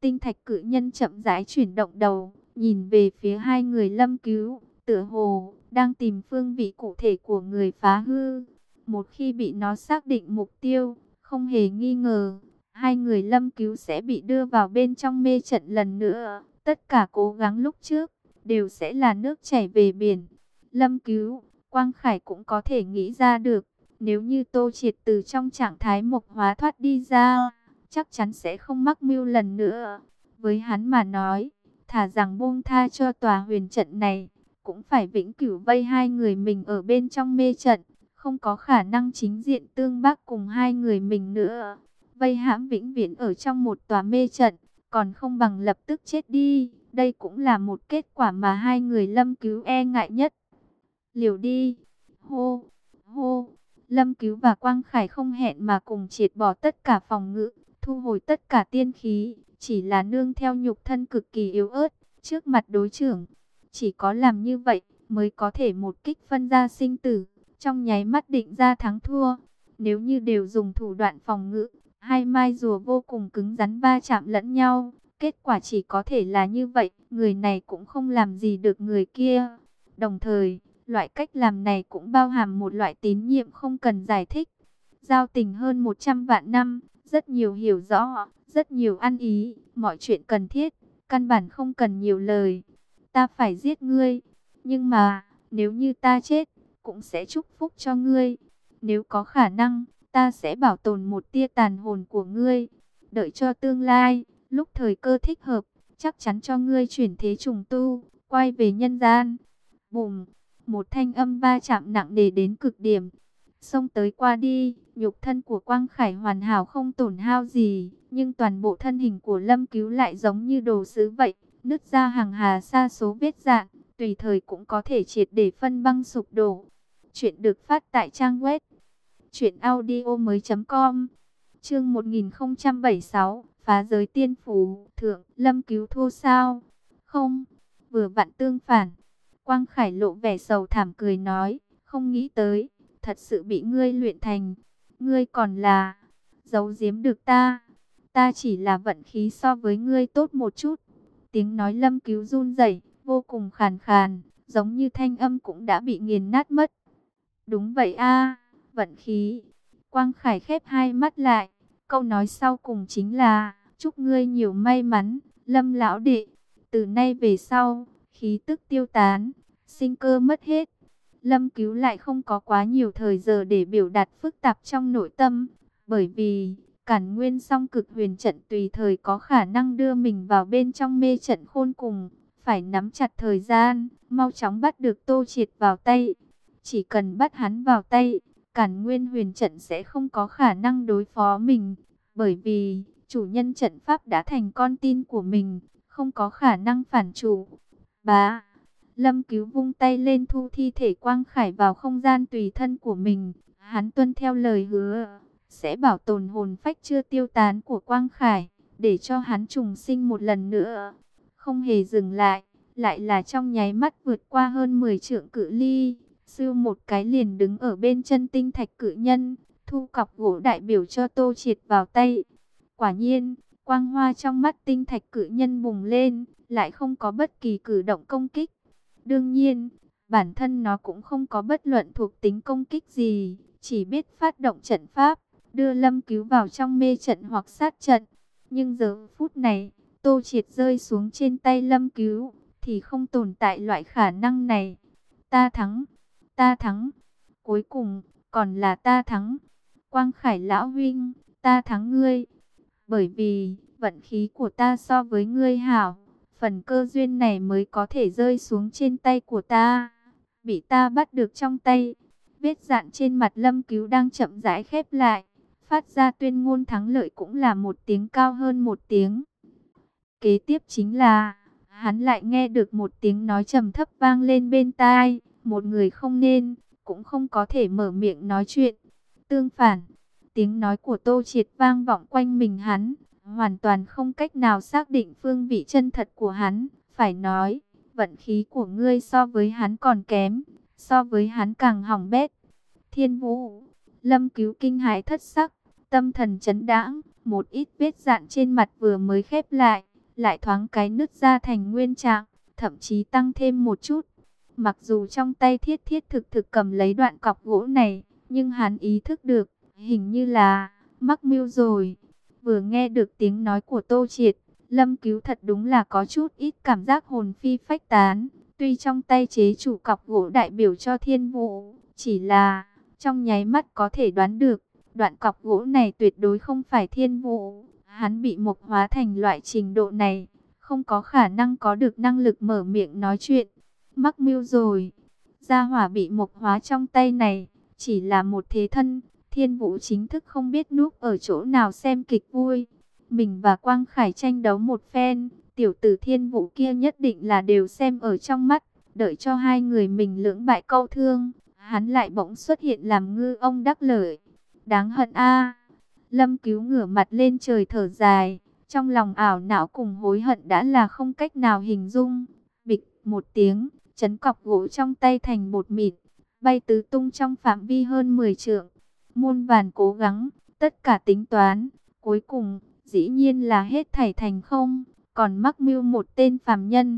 Tinh thạch cự nhân chậm rãi chuyển động đầu, nhìn về phía hai người Lâm Cứu, tựa hồ đang tìm phương vị cụ thể của người phá hư. Một khi bị nó xác định mục tiêu, không hề nghi ngờ, hai người Lâm Cứu sẽ bị đưa vào bên trong mê trận lần nữa. Tất cả cố gắng lúc trước đều sẽ là nước chảy về biển. Lâm Cứu, Quang Khải cũng có thể nghĩ ra được, nếu như Tô Triệt từ trong trạng thái mộc hóa thoát đi ra, chắc chắn sẽ không mắc mưu lần nữa. Với hắn mà nói, thà rằng buông tha cho tòa huyền trận này, cũng phải vĩnh cửu vây hai người mình ở bên trong mê trận, không có khả năng chính diện tương bác cùng hai người mình nữa. Vây hãm vĩnh viễn ở trong một tòa mê trận, còn không bằng lập tức chết đi. Đây cũng là một kết quả mà hai người Lâm Cứu e ngại nhất. Liều đi. Hô, hô. Lâm Cứu và Quang Khải không hẹn mà cùng triệt bỏ tất cả phòng ngự, thu hồi tất cả tiên khí, chỉ là nương theo nhục thân cực kỳ yếu ớt trước mặt đối trưởng. Chỉ có làm như vậy mới có thể một kích phân ra sinh tử, trong nháy mắt định ra thắng thua. Nếu như đều dùng thủ đoạn phòng ngự, hai mai rùa vô cùng cứng rắn va chạm lẫn nhau, kết quả chỉ có thể là như vậy, người này cũng không làm gì được người kia. Đồng thời, loại cách làm này cũng bao hàm một loại tín nhiệm không cần giải thích. Giao tình hơn một trăm vạn năm, rất nhiều hiểu rõ, rất nhiều ăn ý, mọi chuyện cần thiết, căn bản không cần nhiều lời. Ta phải giết ngươi, nhưng mà, nếu như ta chết, cũng sẽ chúc phúc cho ngươi. Nếu có khả năng, ta sẽ bảo tồn một tia tàn hồn của ngươi. Đợi cho tương lai, lúc thời cơ thích hợp, chắc chắn cho ngươi chuyển thế trùng tu, quay về nhân gian. Bùm, một thanh âm va chạm nặng nề đến cực điểm. Xông tới qua đi, nhục thân của Quang Khải hoàn hảo không tổn hao gì, nhưng toàn bộ thân hình của Lâm Cứu lại giống như đồ sứ vậy, nứt ra hàng hà sa số vết rạn, tùy thời cũng có thể triệt để phân băng sụp đổ. Chuyện được phát tại trang web truyện audio mới chấm com. Chương một nghìn không trăm bảy mươi sáu, phá giới tiên phủ, thượng, Lâm Cứu thua sao? Không, vừa vặn tương phản. Quang Khải lộ vẻ sầu thảm cười nói, không nghĩ tới, thật sự bị ngươi luyện thành. Ngươi còn là giấu giếm được ta. Ta chỉ là vận khí so với ngươi tốt một chút. Tiếng nói Lâm Cứu run rẩy, vô cùng khàn khàn, giống như thanh âm cũng đã bị nghiền nát mất. Đúng vậy a, vận khí. Quang Khải khép hai mắt lại, câu nói sau cùng chính là, chúc ngươi nhiều may mắn, Lâm lão đệ. Từ nay về sau, khí tức tiêu tán, sinh cơ mất hết. Lâm Cứu lại không có quá nhiều thời giờ để biểu đạt phức tạp trong nội tâm, bởi vì Cản Nguyên Song Cực Huyền Trận tùy thời có khả năng đưa mình vào bên trong mê trận khôn cùng, phải nắm chặt thời gian, mau chóng bắt được Tô Triệt vào tay. Chỉ cần bắt hắn vào tay, Cản Nguyên Huyền Trận sẽ không có khả năng đối phó mình, bởi vì chủ nhân trận pháp đã thành con tin của mình, không có khả năng phản chủ. Bá, Lâm Cứu vung tay lên thu thi thể Quang Khải vào không gian tùy thân của mình. Hắn tuân theo lời hứa, sẽ bảo tồn hồn phách chưa tiêu tán của Quang Khải, để cho hắn trùng sinh một lần nữa. Không hề dừng lại, lại là trong nháy mắt vượt qua hơn mười trượng cự ly, sưu một cái liền đứng ở bên chân tinh thạch cự nhân, thu cọc gỗ đại biểu cho Tô Triệt vào tay. Quả nhiên, quang hoa trong mắt tinh thạch cự nhân bùng lên, lại không có bất kỳ cử động công kích. Đương nhiên, bản thân nó cũng không có bất luận thuộc tính công kích gì, chỉ biết phát động trận pháp, đưa Lâm Cứu vào trong mê trận hoặc sát trận. Nhưng giờ phút này, Tô Triệt rơi xuống trên tay Lâm Cứu, thì không tồn tại loại khả năng này. Ta thắng, ta thắng, cuối cùng, còn là ta thắng. Quang Khải lão huynh, ta thắng ngươi, bởi vì vận khí của ta so với ngươi hảo. Phần cơ duyên này mới có thể rơi xuống trên tay của ta, bị ta bắt được trong tay. Vết dạn trên mặt Lâm Cứu đang chậm rãi khép lại, phát ra tuyên ngôn thắng lợi cũng là một tiếng cao hơn một tiếng. Kế tiếp chính là, hắn lại nghe được một tiếng nói trầm thấp vang lên bên tai, một người không nên, cũng không có thể mở miệng nói chuyện. Tương phản, tiếng nói của Tô Triệt vang vọng quanh mình hắn, hoàn toàn không cách nào xác định phương vị chân thật của hắn. Phải nói, vận khí của ngươi so với hắn còn kém, so với hắn càng hỏng bét. Thiên Vũ, Lâm Cứu kinh hãi thất sắc, tâm thần chấn đãng, một ít vết dạn trên mặt vừa mới khép lại, lại thoáng cái nứt ra thành nguyên trạng, thậm chí tăng thêm một chút. Mặc dù trong tay thiết thiết thực thực cầm lấy đoạn cọc gỗ này, nhưng hắn ý thức được, hình như là mắc mưu rồi. Vừa nghe được tiếng nói của Tô Triệt, Lâm Cứu thật đúng là có chút ít cảm giác hồn phi phách tán. Tuy trong tay chế chủ cọc gỗ đại biểu cho thiên vũ, chỉ là trong nháy mắt có thể đoán được, đoạn cọc gỗ này tuyệt đối không phải thiên vũ. Hắn bị mộc hóa thành loại trình độ này, không có khả năng có được năng lực mở miệng nói chuyện. Mắc mưu rồi. Gia hỏa bị mộc hóa trong tay này, chỉ là một thế thân. Thiên vũ chính thức không biết núp ở chỗ nào xem kịch vui. Mình và Quang Khải tranh đấu một phen, tiểu tử thiên vũ kia nhất định là đều xem ở trong mắt. Đợi cho hai người mình lưỡng bại câu thương, hắn lại bỗng xuất hiện làm ngư ông đắc lợi. Đáng hận a. Lâm Cứu ngửa mặt lên trời thở dài, trong lòng ảo não cùng hối hận đã là không cách nào hình dung. Bịch một tiếng, chấn cọc gỗ trong tay thành bột mịn, bay tứ tung trong phạm vi hơn mười trượng. Muôn vàn cố gắng, tất cả tính toán, cuối cùng dĩ nhiên là hết thảy thành không, còn mắc mưu một tên phàm nhân.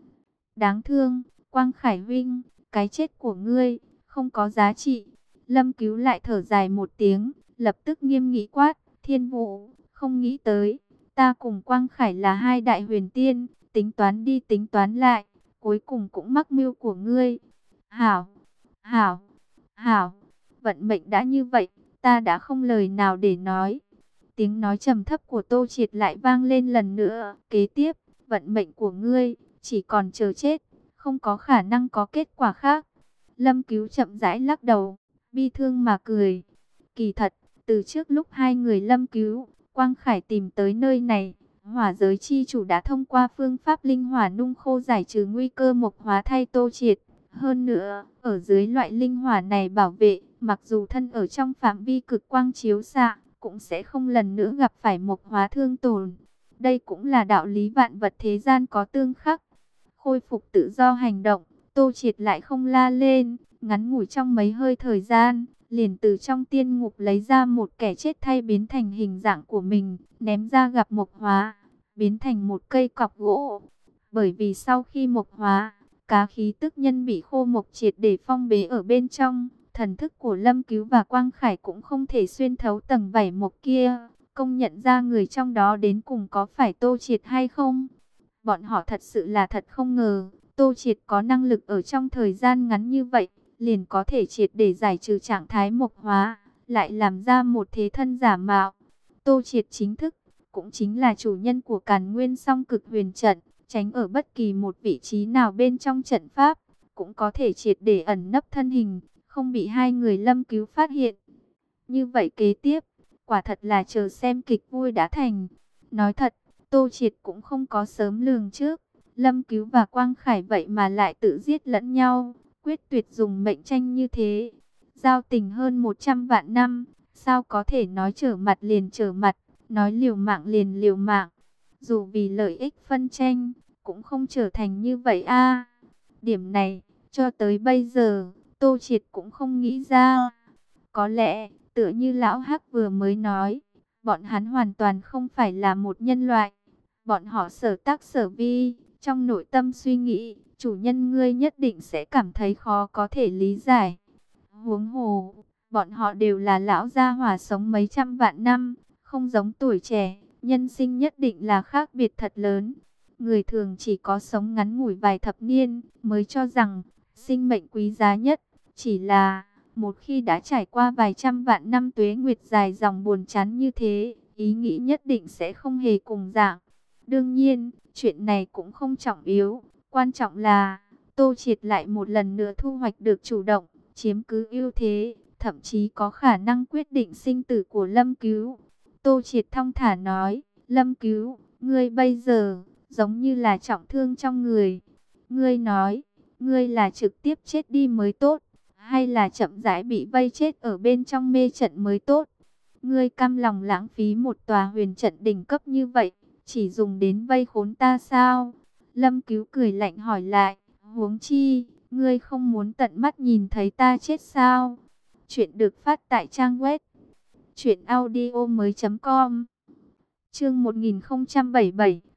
Đáng thương, Quang Khải huynh, cái chết của ngươi không có giá trị. Lâm Cứu lại thở dài một tiếng, lập tức nghiêm nghị quát, Thiên Vũ, không nghĩ tới, ta cùng Quang Khải là hai đại huyền tiên, tính toán đi tính toán lại, cuối cùng cũng mắc mưu của ngươi. Hảo, hảo, hảo, vận mệnh đã như vậy, ta đã không lời nào để nói. Tiếng nói trầm thấp của Tô Triệt lại vang lên lần nữa, kế tiếp, vận mệnh của ngươi chỉ còn chờ chết, không có khả năng có kết quả khác. Lâm Cứu chậm rãi lắc đầu, bi thương mà cười. Kỳ thật, từ trước lúc hai người Lâm Cứu, Quang Khải tìm tới nơi này, hỏa giới chi chủ đã thông qua phương pháp linh hỏa nung khô giải trừ nguy cơ mộc hóa thay Tô Triệt. Hơn nữa, ở dưới loại linh hỏa này bảo vệ, mặc dù thân ở trong phạm vi cực quang chiếu xạ, cũng sẽ không lần nữa gặp phải mộc hóa thương tổn. Đây cũng là đạo lý vạn vật thế gian có tương khắc. Khôi phục tự do hành động, Tô Triệt lại không la lên, ngắn ngủi trong mấy hơi thời gian, liền từ trong tiên ngục lấy ra một kẻ chết thay biến thành hình dạng của mình, ném ra gặp mộc hóa, biến thành một cây cọc gỗ. Bởi vì sau khi mộc hóa, cá khí tức nhân bị khô mộc triệt để phong bế ở bên trong, thần thức của Lâm Cứu và Quang Khải cũng không thể xuyên thấu tầng vảy mộc kia, công nhận ra người trong đó đến cùng có phải Tô Triệt hay không. Bọn họ thật sự là thật không ngờ, Tô Triệt có năng lực ở trong thời gian ngắn như vậy, liền có thể triệt để giải trừ trạng thái mộc hóa, lại làm ra một thế thân giả mạo. Tô Triệt chính thức, cũng chính là chủ nhân của Càn Nguyên Song Cực Huyền Trận, tránh ở bất kỳ một vị trí nào bên trong trận pháp, cũng có thể triệt để ẩn nấp thân hình, không bị hai người Lâm Cứu phát hiện. Như vậy kế tiếp, quả thật là chờ xem kịch vui đã thành. Nói thật, Tô Triệt cũng không có sớm lường trước, Lâm Cứu và Quang Khải vậy mà lại tự giết lẫn nhau, quyết tuyệt dùng mệnh tranh như thế. Giao tình hơn một trăm vạn năm, sao có thể nói trở mặt liền trở mặt, nói liều mạng liền liều mạng. Dù vì lợi ích phân tranh, cũng không trở thành như vậy a. Điểm này, cho tới bây giờ, Tô Triệt cũng không nghĩ ra. Có lẽ, tựa như Lão Hắc vừa mới nói, bọn hắn hoàn toàn không phải là một nhân loại. Bọn họ sở tác sở vi, trong nội tâm suy nghĩ, chủ nhân ngươi nhất định sẽ cảm thấy khó có thể lý giải. Huống hồ, bọn họ đều là lão gia hỏa sống mấy trăm vạn năm, không giống tuổi trẻ, nhân sinh nhất định là khác biệt thật lớn. Người thường chỉ có sống ngắn ngủi vài thập niên, mới cho rằng sinh mệnh quý giá nhất. Chỉ là, một khi đã trải qua vài trăm vạn năm tuế nguyệt dài dòng buồn chán như thế, ý nghĩ nhất định sẽ không hề cùng dạng. Đương nhiên, chuyện này cũng không trọng yếu, quan trọng là Tô Triệt lại một lần nữa thu hoạch được chủ động, chiếm cứ ưu thế, thậm chí có khả năng quyết định sinh tử của Lâm Cứu. Tô Triệt thong thả nói, Lâm Cứu, ngươi bây giờ giống như là trọng thương trong người. Ngươi nói, ngươi là trực tiếp chết đi mới tốt, hay là chậm rãi bị vây chết ở bên trong mê trận mới tốt? Ngươi cam lòng lãng phí một tòa huyền trận đỉnh cấp như vậy, chỉ dùng đến vây khốn ta sao? Lâm Cứu cười lạnh hỏi lại, huống chi, ngươi không muốn tận mắt nhìn thấy ta chết sao? Chuyện được phát tại trang web truyện audio mới chấm com. Chương một nghìn không trăm bảy mươi bảy,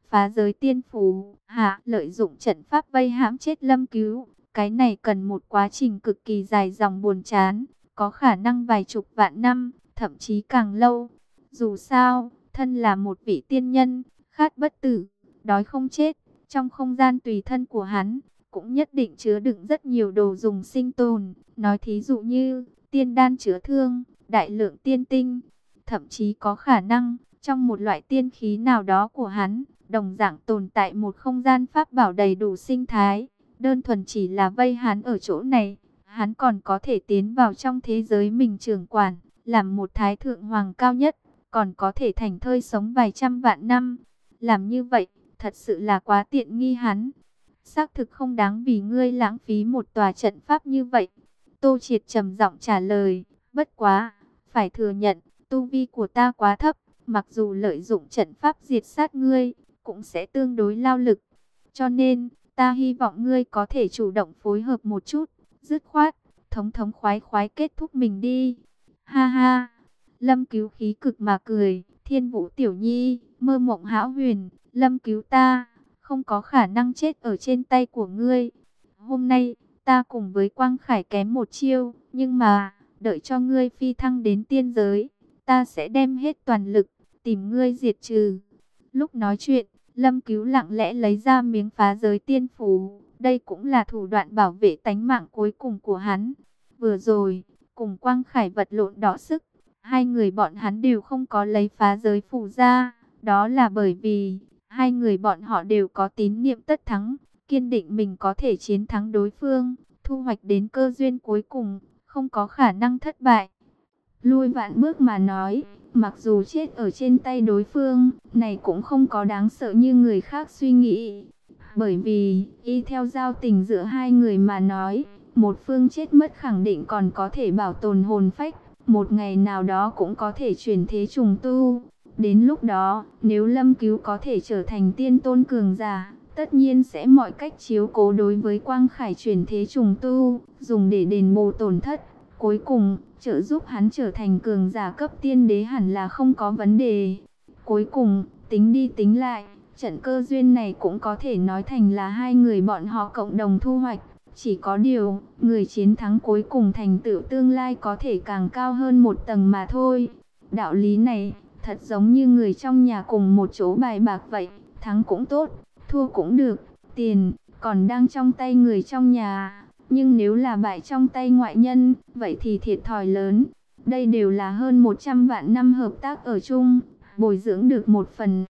phá giới tiên phù, hạ lợi dụng trận pháp vây hãm chết Lâm Cứu. Cái này cần một quá trình cực kỳ dài dòng buồn chán, có khả năng vài chục vạn năm, thậm chí càng lâu. Dù sao, thân là một vị tiên nhân, khát bất tử, đói không chết, trong không gian tùy thân của hắn, cũng nhất định chứa đựng rất nhiều đồ dùng sinh tồn. Nói thí dụ như, tiên đan chữa thương, đại lượng tiên tinh, thậm chí có khả năng, trong một loại tiên khí nào đó của hắn, đồng dạng tồn tại một không gian pháp bảo đầy đủ sinh thái. Đơn thuần chỉ là vây hắn ở chỗ này, hắn còn có thể tiến vào trong thế giới mình trưởng quản, làm một thái thượng hoàng cao nhất, còn có thể thành thơi sống vài trăm vạn năm. Làm như vậy, thật sự là quá tiện nghi hắn. Xác thực không đáng vì ngươi lãng phí một tòa trận pháp như vậy. Tô Triệt trầm giọng trả lời, bất quá, phải thừa nhận, tu vi của ta quá thấp, mặc dù lợi dụng trận pháp diệt sát ngươi, cũng sẽ tương đối lao lực. Cho nên, ta hy vọng ngươi có thể chủ động phối hợp một chút, dứt khoát, thống thống khoái khoái kết thúc mình đi. Ha ha, Lâm Cứu khí cực mà cười, Thiên Vũ tiểu nhi, mơ mộng hão huyền, Lâm Cứu ta, không có khả năng chết ở trên tay của ngươi. Hôm nay, ta cùng với Quang Khải kém một chiêu, nhưng mà, đợi cho ngươi phi thăng đến tiên giới, ta sẽ đem hết toàn lực, tìm ngươi diệt trừ. Lúc nói chuyện, Lâm Cứu lặng lẽ lấy ra miếng phá giới tiên phù, đây cũng là thủ đoạn bảo vệ tánh mạng cuối cùng của hắn. Vừa rồi, cùng Quang Khải vật lộn đỏ sức, hai người bọn hắn đều không có lấy phá giới phù ra, đó là bởi vì hai người bọn họ đều có tín niệm tất thắng, kiên định mình có thể chiến thắng đối phương, thu hoạch đến cơ duyên cuối cùng, không có khả năng thất bại. Lui vạn bước mà nói, mặc dù chết ở trên tay đối phương, này cũng không có đáng sợ như người khác suy nghĩ. Bởi vì, y theo giao tình giữa hai người mà nói, một phương chết mất khẳng định còn có thể bảo tồn hồn phách, một ngày nào đó cũng có thể chuyển thế trùng tu. Đến lúc đó, nếu Lâm Cứu có thể trở thành tiên tôn cường giả, tất nhiên sẽ mọi cách chiếu cố đối với Quang Khải chuyển thế trùng tu, dùng để đền bù tổn thất. Cuối cùng, trợ giúp hắn trở thành cường giả cấp tiên đế hẳn là không có vấn đề. Cuối cùng, tính đi tính lại, trận cơ duyên này cũng có thể nói thành là hai người bọn họ cộng đồng thu hoạch. Chỉ có điều, người chiến thắng cuối cùng thành tựu tương lai có thể càng cao hơn một tầng mà thôi. Đạo lý này, thật giống như người trong nhà cùng một chỗ bài bạc vậy, thắng cũng tốt, thua cũng được, tiền còn đang trong tay người trong nhà. Nhưng nếu là bại trong tay ngoại nhân, vậy thì thiệt thòi lớn. Đây đều là hơn một trăm vạn năm hợp tác ở chung, bồi dưỡng được một phần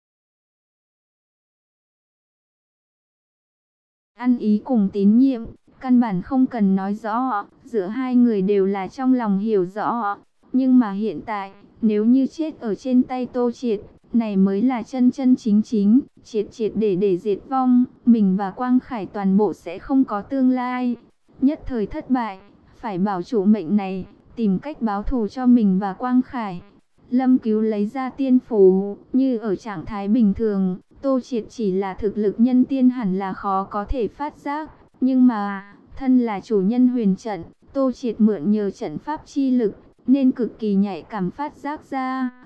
ăn ý cùng tín nhiệm. Căn bản không cần nói rõ, giữa hai người đều là trong lòng hiểu rõ. Nhưng mà hiện tại, nếu như chết ở trên tay Tô Triệt, này mới là chân chân chính chính, triệt triệt để để diệt vong. Mình và Quang Khải toàn bộ sẽ không có tương lai. Nhất thời thất bại, phải bảo chủ mệnh này, tìm cách báo thù cho mình và Quang Khải. Lâm Cứu lấy ra tiên phù, như ở trạng thái bình thường, Tô Triệt chỉ là thực lực nhân tiên hẳn là khó có thể phát giác. Nhưng mà, thân là chủ nhân huyền trận, Tô Triệt mượn nhờ trận pháp chi lực, nên cực kỳ nhạy cảm phát giác ra.